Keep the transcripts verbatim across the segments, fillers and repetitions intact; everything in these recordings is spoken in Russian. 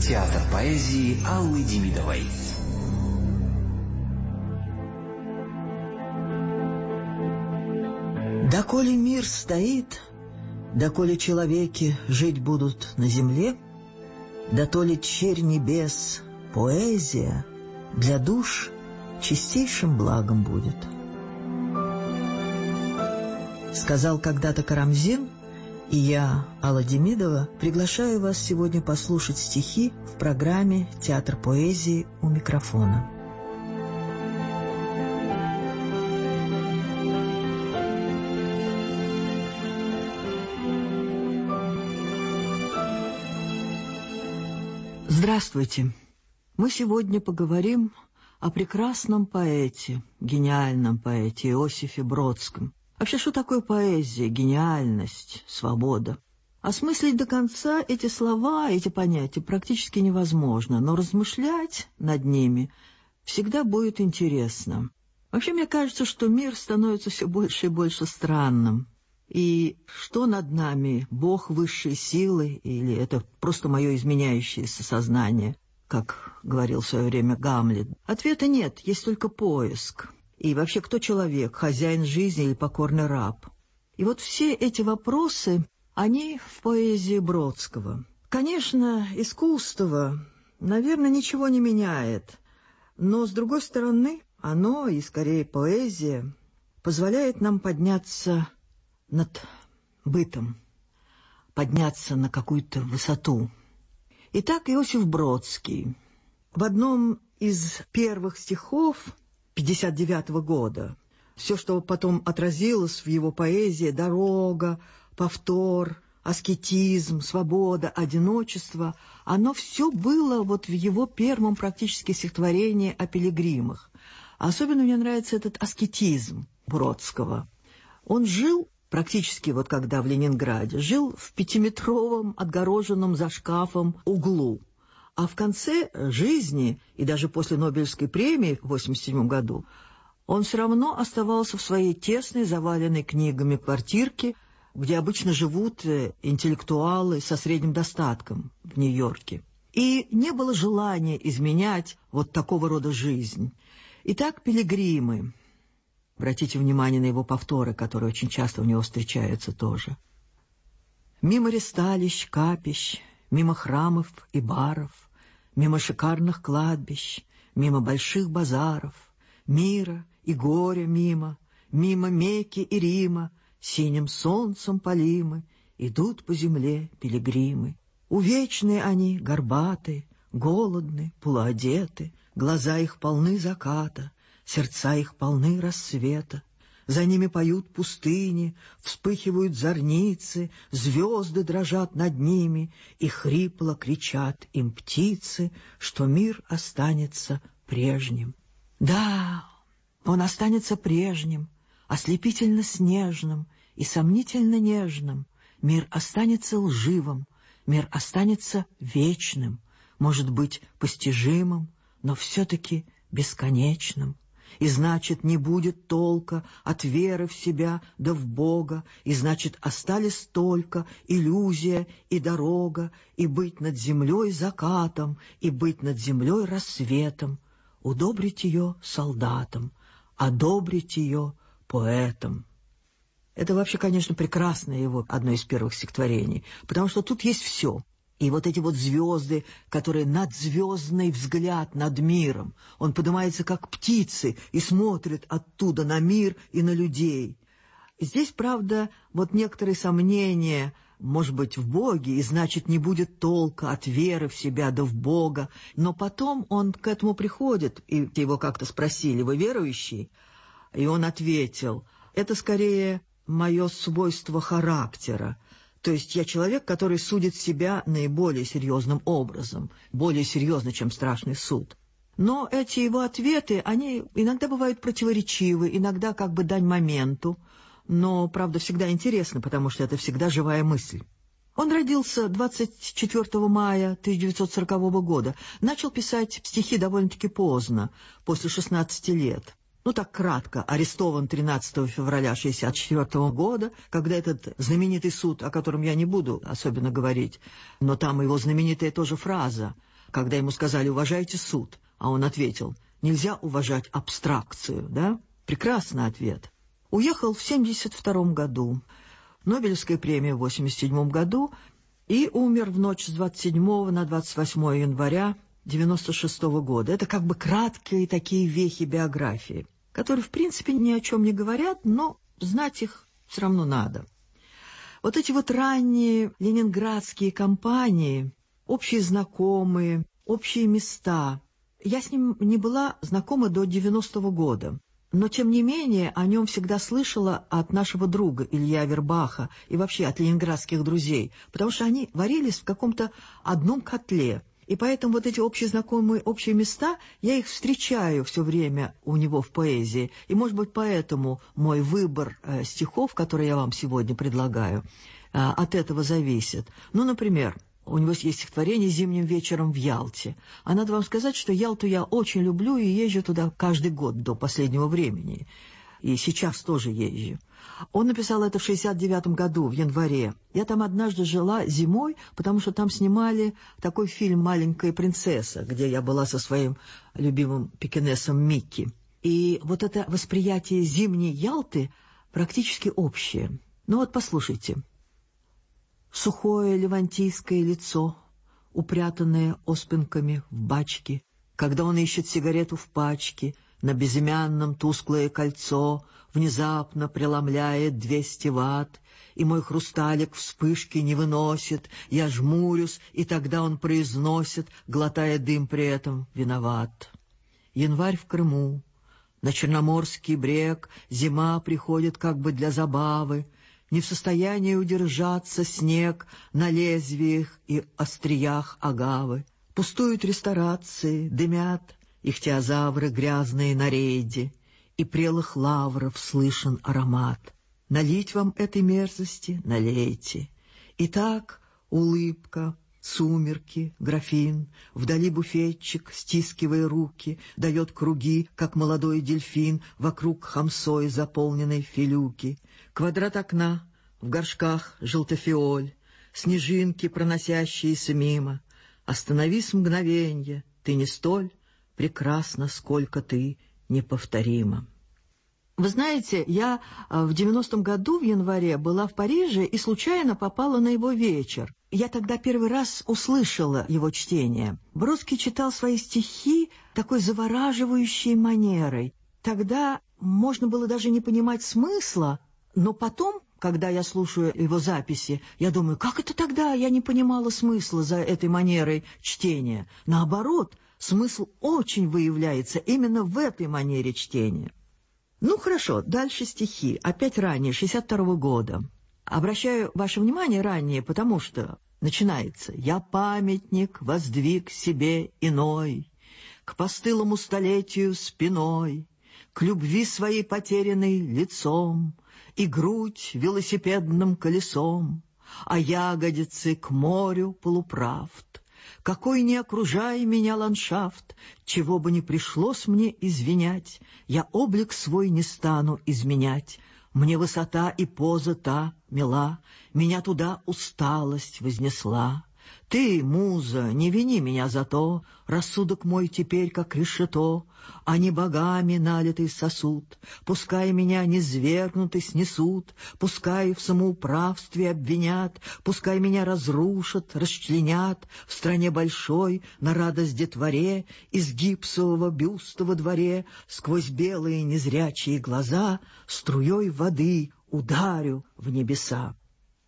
Театр поэзии Аллы Демидовой. Доколе мир стоит, доколе человеки жить будут на земле, дотоле черь небес, поэзия для душ чистейшим благом будет. Сказал когда-то Карамзин, и я, Алла Демидова, приглашаю вас сегодня послушать стихи в программе «Театр поэзии» у микрофона. Здравствуйте! Мы сегодня поговорим о прекрасном поэте, гениальном поэте Иосифе Бродском. Вообще, что такое поэзия, гениальность, свобода? Осмыслить до конца эти слова, эти понятия практически невозможно, но размышлять над ними всегда будет интересно. Вообще, мне кажется, что мир становится все больше и больше странным. И что над нами, Бог высшей силы, или это просто мое изменяющееся сознание, как говорил в свое время Гамлет? Ответа нет, есть только поиск. И вообще, кто человек, хозяин жизни или покорный раб? И вот все эти вопросы, они в поэзии Бродского. Конечно, искусство, наверное, ничего не меняет, но, с другой стороны, оно, и скорее поэзия, позволяет нам подняться над бытом, подняться на какую-то высоту. Итак, Иосиф Бродский в одном из первых стихов пятьдесят девятого года, все, что потом отразилось в его поэзии, дорога, повтор, аскетизм, свобода, одиночество, оно все было вот в его первом практически стихотворении о пилигримах. Особенно мне нравится этот аскетизм Бродского. Он жил практически, вот когда в Ленинграде, жил в пятиметровом отгороженном за шкафом углу. А в конце жизни, и даже после Нобелевской премии в восемьдесят седьмом году, он все равно оставался в своей тесной, заваленной книгами квартирке, где обычно живут интеллектуалы со средним достатком в Нью-Йорке. И не было желания изменять вот такого рода жизнь. Итак, пилигримы. Обратите внимание на его повторы, которые очень часто у него встречаются тоже. Мимо ресталищ, капищ, мимо храмов и баров, мимо шикарных кладбищ, мимо больших базаров, мира и горя мимо, мимо Мекки и Рима, синим солнцем полимы, идут по земле пилигримы. Увечные они, горбаты, голодны, полуодеты, глаза их полны заката, сердца их полны рассвета. За ними поют пустыни, вспыхивают зорницы, звезды дрожат над ними, и хрипло кричат им птицы, что мир останется прежним. Да, он останется прежним, ослепительно снежным и сомнительно нежным. Мир останется лживым, мир останется вечным, может быть, постижимым, но все-таки бесконечным. И значит, не будет толка от веры в себя да в Бога, и значит, остались только иллюзия и дорога, и быть над землей закатом, и быть над землей рассветом, удобрить ее солдатом, одобрить ее поэтом. Это вообще, конечно, прекрасное его одно из первых стихотворений, потому что тут есть все. И вот эти вот звезды, которые надзвездный взгляд над миром, он поднимается как птицы и смотрит оттуда на мир и на людей. Здесь, правда, вот некоторые сомнения, может быть, в Боге, и значит, не будет толка от веры в себя да в Бога. Но потом он к этому приходит, и его как-то спросили: «Вы верующий?» И он ответил: «Это скорее мое свойство характера. То есть я человек, который судит себя наиболее серьезным образом, более серьезно, чем страшный суд». Но эти его ответы, они иногда бывают противоречивы, иногда как бы дань моменту, но, правда, всегда интересно, потому что это всегда живая мысль. Он родился двадцать четвёртого мая тысяча девятьсот сорокового года, начал писать стихи довольно-таки поздно, после шестнадцати лет. Ну, так кратко, арестован тринадцатого февраля шестьдесят четвёртого года, когда этот знаменитый суд, о котором я не буду особенно говорить, но там его знаменитая тоже фраза: когда ему сказали «уважайте суд», а он ответил «нельзя уважать абстракцию», да? Прекрасный ответ. Уехал в семьдесят втором году, Нобелевская премия в восемьдесят седьмом году, и умер в ночь с двадцать седьмого на двадцать восьмое января девяносто шестого года. Это как бы краткие такие вехи биографии, которые, в принципе, ни о чем не говорят, но знать их все равно надо. Вот эти вот ранние ленинградские компании, общие знакомые, общие места. Я с ним не была знакома до девяностого года, но, тем не менее, о нем всегда слышала от нашего друга Илья Авербаха и вообще от ленинградских друзей, потому что они варились в каком-то одном котле. И поэтому вот эти общие знакомые, общие места, я их встречаю все время у него в поэзии. И, может быть, поэтому мой выбор э, стихов, которые я вам сегодня предлагаю, э, от этого зависит. Ну, например, у него есть стихотворение «Зимним вечером в Ялте». А надо вам сказать, что Ялту я очень люблю и езжу туда каждый год до последнего времени. И сейчас тоже езжу. Он написал это в шестьдесят девятом году, в январе. Я там однажды жила зимой, потому что там снимали такой фильм «Маленькая принцесса», где я была со своим любимым пекинесом Микки. И вот это восприятие зимней Ялты практически общее. Ну вот послушайте. Сухое левантийское лицо, упрятанное оспинками в бачке, когда он ищет сигарету в пачке, на безымянном тусклое кольцо внезапно преломляет двести ватт, и мой хрусталик вспышки не выносит, я жмурюсь, и тогда он произносит, глотая дым при этом, виноват. Январь в Крыму, на Черноморский брег зима приходит как бы для забавы, не в состоянии удержаться снег на лезвиях и остриях агавы. Пустуют ресторации, дымят ихтиозавры грязные на рейде, и прелых лавров слышен аромат. Налить вам этой мерзости? Налейте. Итак, улыбка, сумерки, графин, вдали буфетчик, стискивая руки, дает круги, как молодой дельфин, вокруг хамсой заполненной филюки. Квадрат окна, в горшках желтофиоль, снежинки, проносящиеся мимо. Остановись мгновенье, ты не столь прекрасна, сколько ты неповторима. Вы знаете, я в девяностом году в январе была в Париже и случайно попала на его вечер. Я тогда первый раз услышала его чтение. Бродский читал свои стихи такой завораживающей манерой. Тогда можно было даже не понимать смысла, но потом, когда я слушаю его записи, я думаю, как это тогда я не понимала смысла за этой манерой чтения? Наоборот, смысл очень выявляется именно в этой манере чтения. Ну, хорошо, дальше стихи. Опять ранее, шестьдесят второго года. Обращаю ваше внимание ранее, потому что начинается «Я памятник воздвиг себе иной, к постылому столетию спиной, к любви своей потерянной лицом, и грудь велосипедным колесом, а ягодицы к морю полуправд. Какой не окружай меня ландшафт, чего бы ни пришлось мне извинять, я облик свой не стану изменять. Мне высота и поза та мила, меня туда усталость вознесла. Ты, муза, не вини меня за то, рассудок мой теперь как решето, а не богами налитый сосуд. Пускай меня низвергнуты снесут, пускай в самоуправстве обвинят, пускай меня разрушат, расчленят в стране большой на радость детворе, из гипсового бюста во дворе, сквозь белые незрячие глаза струей воды ударю в небеса.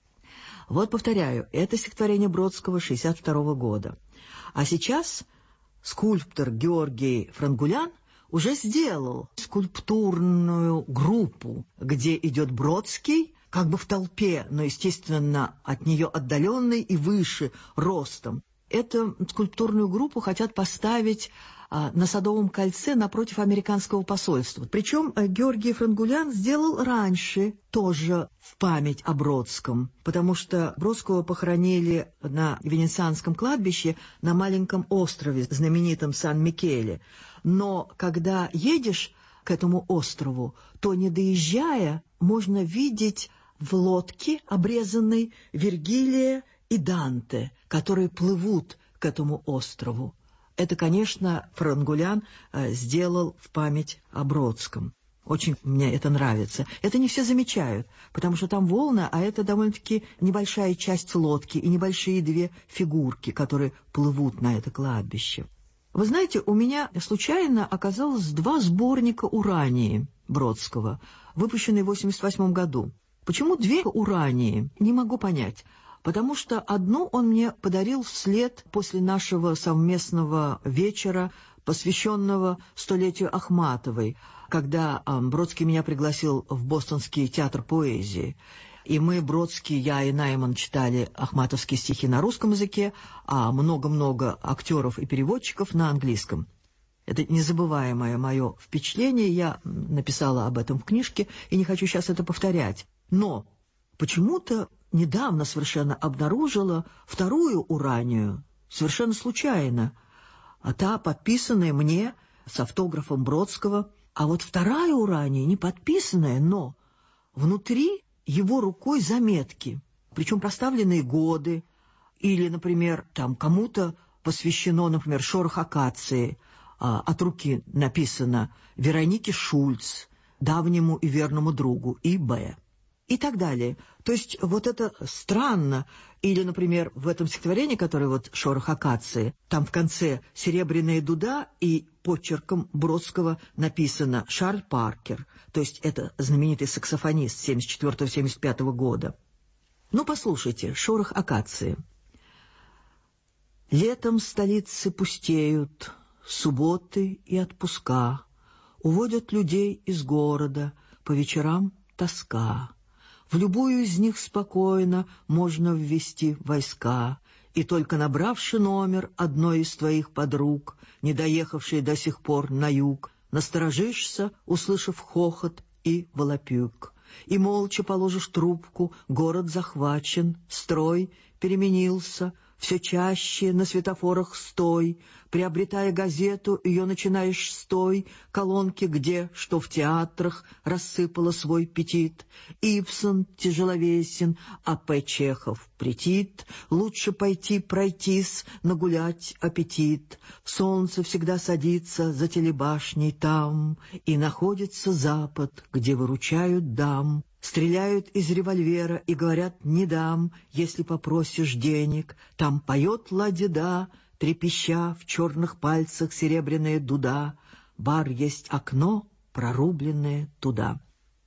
Вот, повторяю, это стихотворение Бродского шестьдесят второго года. А сейчас скульптор Георгий Франгулян уже сделал скульптурную группу, где идет Бродский, как бы в толпе, но, естественно, от нее отдаленный и выше ростом. Эту скульптурную группу хотят поставить а, на Садовом кольце напротив американского посольства. Причем а, Георгий Франгулян сделал раньше, тоже в память о Бродском, потому что Бродского похоронили на Венецианском кладбище на маленьком острове, знаменитом Сан-Микеле. Но когда едешь к этому острову, то, не доезжая, можно видеть в лодке, обрезанной, Вергилия и Данте, которые плывут к этому острову. Это, конечно, Франгулян сделал в память о Бродском. Очень мне это нравится. Это не все замечают, потому что там волны, а это довольно-таки небольшая часть лодки и небольшие две фигурки, которые плывут на это кладбище. Вы знаете, у меня случайно оказалось два сборника «Урании» Бродского, выпущенные в восемьдесят восьмом году. Почему две «Урании»? Не могу понять. Потому что одну он мне подарил вслед после нашего совместного вечера, посвященного столетию Ахматовой, когда э, Бродский меня пригласил в Бостонский театр поэзии. И мы, Бродский, я и Найман, читали ахматовские стихи на русском языке, а много-много актеров и переводчиков на английском. Это незабываемое мое впечатление, я написала об этом в книжке и не хочу сейчас это повторять. Но почему-то недавно совершенно обнаружила вторую «Уранию», совершенно случайно, а та подписанная мне с автографом Бродского, а вот вторая «Урания» не подписанная, но внутри его рукой заметки, причем проставленные годы, или, например, там кому-то посвящено, например, «Шорох акации», а, от руки написано Веронике Шульц, давнему и верному другу, И Б и так далее. То есть вот это странно. Или, например, в этом стихотворении, которое вот «Шорох акации», там в конце серебряная дуда и почерком Бродского написано «Шарль Паркер». То есть это знаменитый саксофонист семьдесят четвёртого — семьдесят пятого года. Ну, послушайте, «Шорох акации». «Летом столицы пустеют, субботы и отпуска, уводят людей из города, по вечерам тоска. В любую из них спокойно можно ввести войска, и только набравши номер одной из твоих подруг, не доехавшей до сих пор на юг, насторожишься, услышав хохот и волопюк, и молча положишь трубку, город захвачен, строй переменился, все чаще на светофорах стой, приобретая газету, ее начинаешь с той колонки, где, что в театрах, рассыпала свой петит. Ибсон тяжеловесен, а П. Чехов претит, лучше пойти пройтись, нагулять аппетит. Солнце всегда садится за телебашней там, и находится запад, где выручают дам. Стреляют из револьвера и говорят «не дам, если попросишь денег». Там поет ла-де-да, трепеща в черных пальцах серебряная дуда. Бар есть окно, прорубленное туда.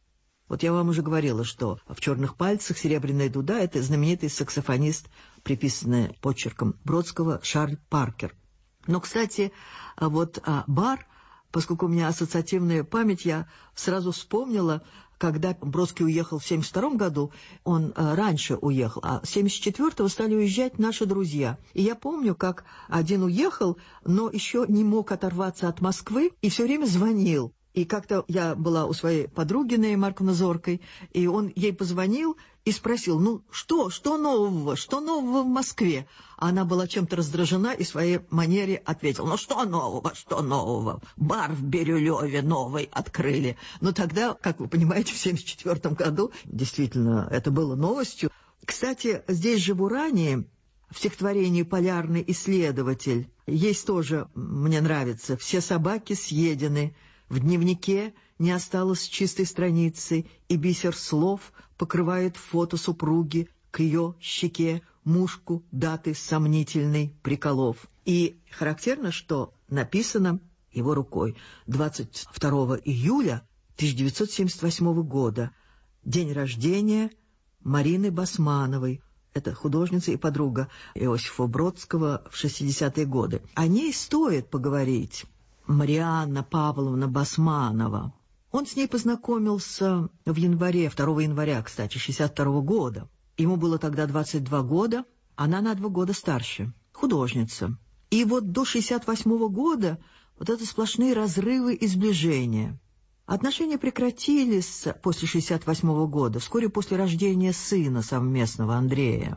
Вот я вам уже говорила, что в черных пальцах серебряная дуда — это знаменитый саксофонист, приписанный почерком Бродского, Шарль Паркер. Но, кстати, вот а, бар, поскольку у меня ассоциативная память, я сразу вспомнила, когда Бродский уехал в семьдесят втором году, он а, раньше уехал, а с семьдесят четвёртого стали уезжать наши друзья. И я помню, как один уехал, но еще не мог оторваться от Москвы и все время звонил. И как-то я была у своей подруги Неи Марковны Зоркой, и он ей позвонил и спросил: ну что, что нового, что нового в Москве? А она была чем-то раздражена и в своей манере ответила: ну что нового, что нового, бар в Бирюлеве новый открыли. Но тогда, как вы понимаете, в семьдесят четвёртом году действительно это было новостью. Кстати, здесь же в Урании, в стихотворении «Полярный исследователь», есть тоже, мне нравится: «Все собаки съедены, в дневнике не осталось чистой страницы, и бисер слов покрывает фото супруги к ее щеке, мушку даты сомнительной приколов». И характерно, что написано его рукой двадцать второго июля тысяча девятьсот семьдесят восьмого года, день рождения Марины Басмановой. Это художница и подруга Иосифа Бродского в шестидесятые годы. О ней стоит поговорить. Марианна Павловна Басманова. Он с ней познакомился в январе, второго января, кстати, шестьдесят второго года. Ему было тогда двадцать два года, она на два года старше, художница. И вот до шестьдесят восьмого года вот это сплошные разрывы и сближения. Отношения прекратились после шестьдесят восьмого года, вскоре после рождения сына совместного Андрея.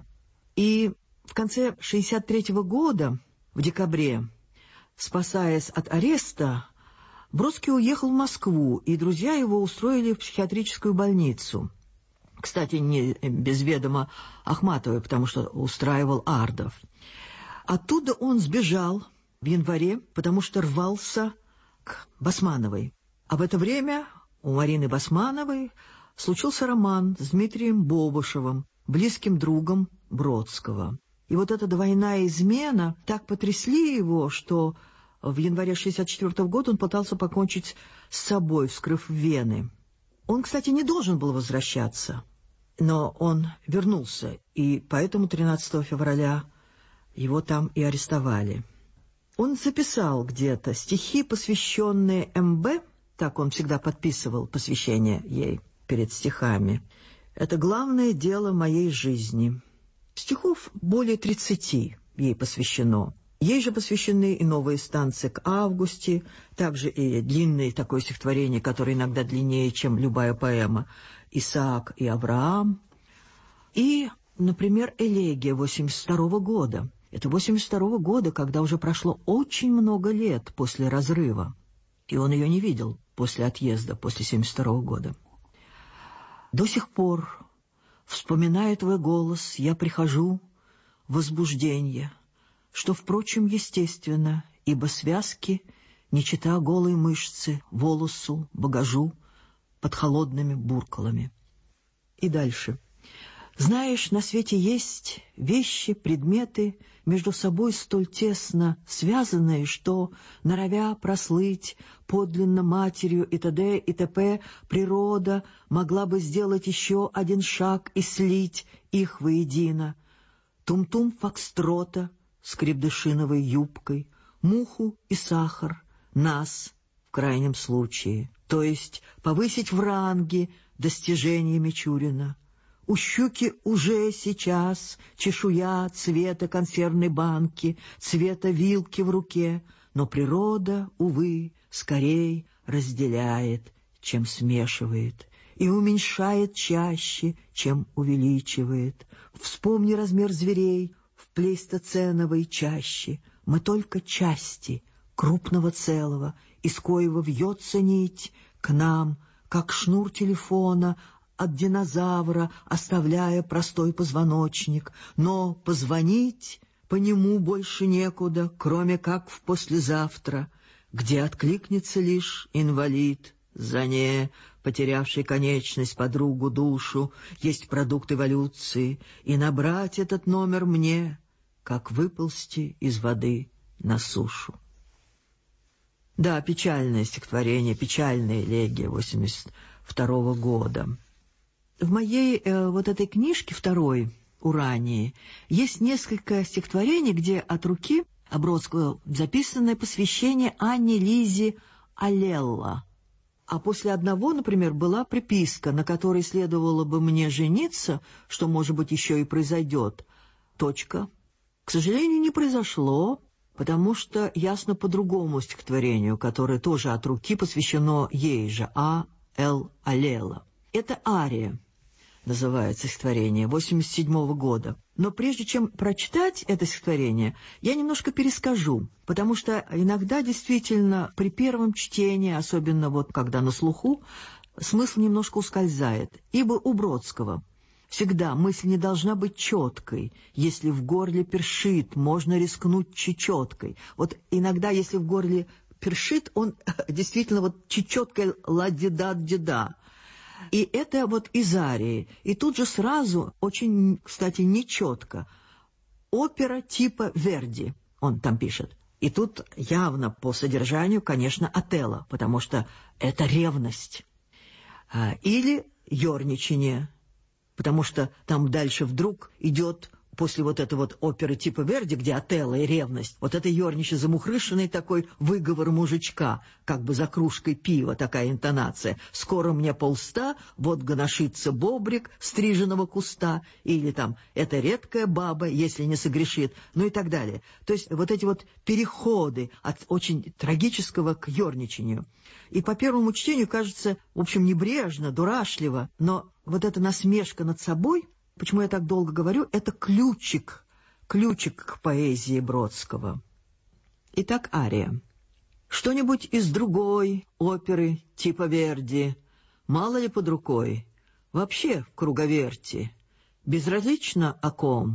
И в конце шестьдесят третьего года, в декабре, спасаясь от ареста, Бродский уехал в Москву, и друзья его устроили в психиатрическую больницу. Кстати, не без ведома Ахматовой, потому что устраивал Ардов. Оттуда он сбежал в январе, потому что рвался к Басмановой. А в это время у Марины Басмановой случился роман с Дмитрием Бобышевым, близким другом Бродского. И вот эта двойная измена так потрясли его, что в январе шестьдесят четвёртого года он пытался покончить с собой, вскрыв вены. Он, кстати, не должен был возвращаться, но он вернулся, и поэтому тринадцатого февраля его там и арестовали. Он записал где-то стихи, посвященные эм бэ, так он всегда подписывал посвящение ей перед стихами. «Это главное дело моей жизни». Стихов более тридцати ей посвящено. Ей же посвящены и новые станции к Августе, также и длинное такое стихотворение, которое иногда длиннее, чем любая поэма, «Исаак и Авраам». И, например, «Элегия» восемьдесят второго года. Это восемьдесят второго года, когда уже прошло очень много лет после разрыва. И он ее не видел после отъезда, после семьдесят второго года. «До сих пор, вспоминая твой голос, я прихожу в возбуждение, что, впрочем, естественно, ибо связки, не чета голые мышцы, волосу, багажу под холодными буркалами». И дальше. «Знаешь, на свете есть вещи, предметы, между собой столь тесно связанные, что, норовя прослыть подлинно матерью и т.д. и т.п., природа могла бы сделать еще один шаг и слить их воедино. Тум-тум фокстрота с крепдышиновой юбкой, муху и сахар, нас в крайнем случае, то есть повысить в ранге достижения Мичурина. У щуки уже сейчас чешуя цвета консервной банки, цвета вилки в руке, но природа, увы, скорей разделяет, чем смешивает, и уменьшает чаще, чем увеличивает. Вспомни размер зверей в плейстоценовой чаще. Мы только части крупного целого, из коего вьется нить к нам, как шнур телефона от динозавра, оставляя простой позвоночник, но позвонить по нему больше некуда, кроме как в послезавтра, где откликнется лишь инвалид, за не потерявший конечность подругу душу, есть продукт эволюции, и набрать этот номер мне, как выползти из воды на сушу. Да, печальное стихотворение, печальная элегия восемьдесят второго года. В моей э, вот этой книжке второй, «Урании», есть несколько стихотворений, где от руки Бродского записанное посвящение Анне Лизе Алелла. А после одного, например, была приписка, на которой следовало бы мне жениться, что, может быть, еще и произойдет. Точка. К сожалению, не произошло, потому что ясно по другому стихотворению, которое тоже от руки посвящено ей же, А. Л. Алелла. Это «Ария», называется стихотворение, восемьдесят седьмого года. Но прежде чем прочитать это стихотворение, я немножко перескажу, потому что иногда действительно при первом чтении, особенно вот когда на слуху, смысл немножко ускользает. Ибо у Бродского всегда мысль не должна быть четкой. Если в горле першит, можно рискнуть чечеткой. Вот иногда, если в горле першит, он действительно вот чечеткой ла-ди-да-ди-да. И это вот из арии. И тут же сразу, очень, кстати, нечетко, опера типа Верди, он там пишет. И тут явно по содержанию, конечно, Отелло, потому что это ревность. Или ерничание, потому что там дальше вдруг идет, после вот этой вот оперы типа Верди, где Отелло и ревность, вот это ернище замухрышенный такой выговор мужичка, как бы за кружкой пива, такая интонация. «Скоро мне полста, вот гоношится бобрик стриженного куста», или там «это редкая баба, если не согрешит», ну и так далее. То есть вот эти вот переходы от очень трагического к ерничанию. И по первому чтению кажется, в общем, небрежно, дурашливо, но вот эта насмешка над собой, почему я так долго говорю, это ключик, ключик к поэзии Бродского. Итак, ария. Что-нибудь из другой оперы типа Верди, мало ли под рукой, вообще в круговерти, безразлично о ком,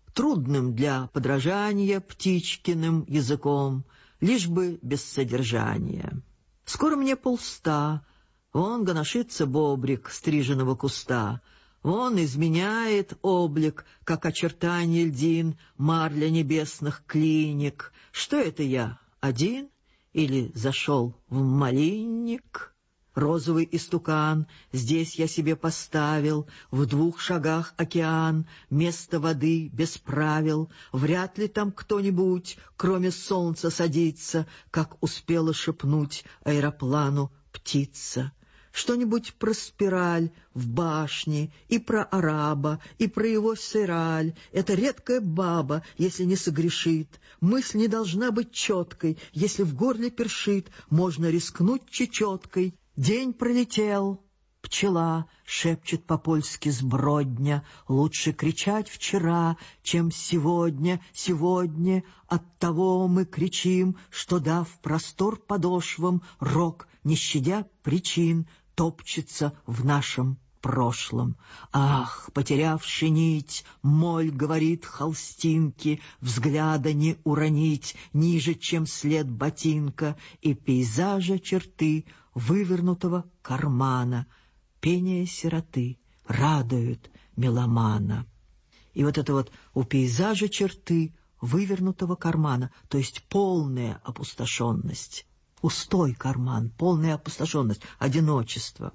трудным для подражания Птичкиным языком, лишь бы без содержания. Скоро мне полста, вон гоношится бобрик стриженного куста, вон изменяет облик, как очертание льдин, марля небесных клиник. Что это я, один или зашел в малинник? Розовый истукан здесь я себе поставил, в двух шагах океан, место воды без правил. Вряд ли там кто-нибудь, кроме солнца, садится, как успела шепнуть аэроплану птица. Что-нибудь про спираль в башне, и про араба, и про его сыраль. Это редкая баба, если не согрешит. Мысль не должна быть четкой, если в горле першит, можно рискнуть чечеткой. День пролетел, пчела шепчет по-польски сбродня. Лучше кричать вчера, чем сегодня, сегодня. Оттого мы кричим, что, дав простор подошвам, рок, не щадя причин, топчется в нашем прошлом. Ах, потерявши нить, моль говорит холстинки, взгляда не уронить ниже, чем след ботинка, и пейзажа черты вывернутого кармана, пение сироты радует меломана. И вот это вот у пейзажа черты вывернутого кармана, то есть полная опустошенность, пустой карман, полная опустошенность, одиночество.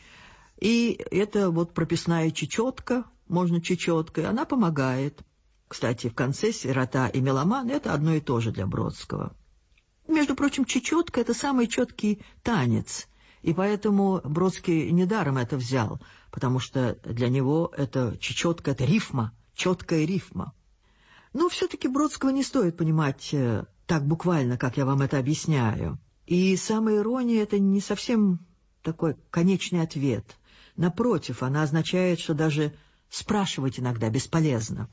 И это вот прописная чечетка, можно чечеткой, она помогает. Кстати, в конце «Сирота» и «Меломан» — это одно и то же для Бродского. Между прочим, чечетка — это самый четкий танец, и поэтому Бродский недаром это взял, потому что для него это чечетка — это рифма, четкая рифма. Но все-таки Бродского не стоит понимать так буквально, как я вам это объясняю. И самая ирония — это не совсем такой конечный ответ. Напротив, она означает, что даже спрашивать иногда бесполезно.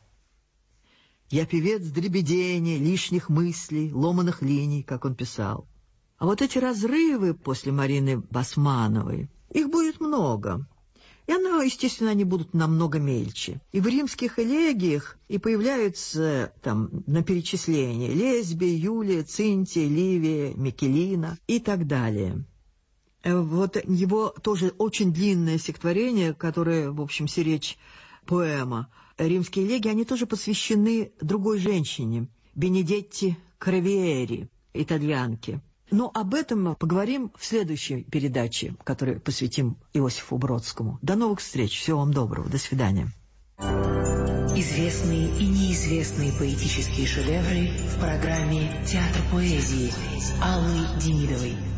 «Я певец дребедения, лишних мыслей, ломаных линий», как он писал. А вот эти разрывы после Марины Басмановой, их будет много. И, оно, естественно, они будут намного мельче. И в римских элегиях и появляются там на перечислении Лесбия, Юлия, Цинтия, Ливия, Микелина и так далее. Вот его тоже очень длинное стихотворение, которое, в общем, сиречь поэма. Римские элегии, они тоже посвящены другой женщине, Бенедетти Кравиери, итальянке. Но об этом поговорим в следующей передаче, которую посвятим Иосифу Бродскому. До новых встреч, всего вам доброго, до свидания. Известные и неизвестные поэтические шедевры в программе «Театр поэзии» Аллы Демидовой.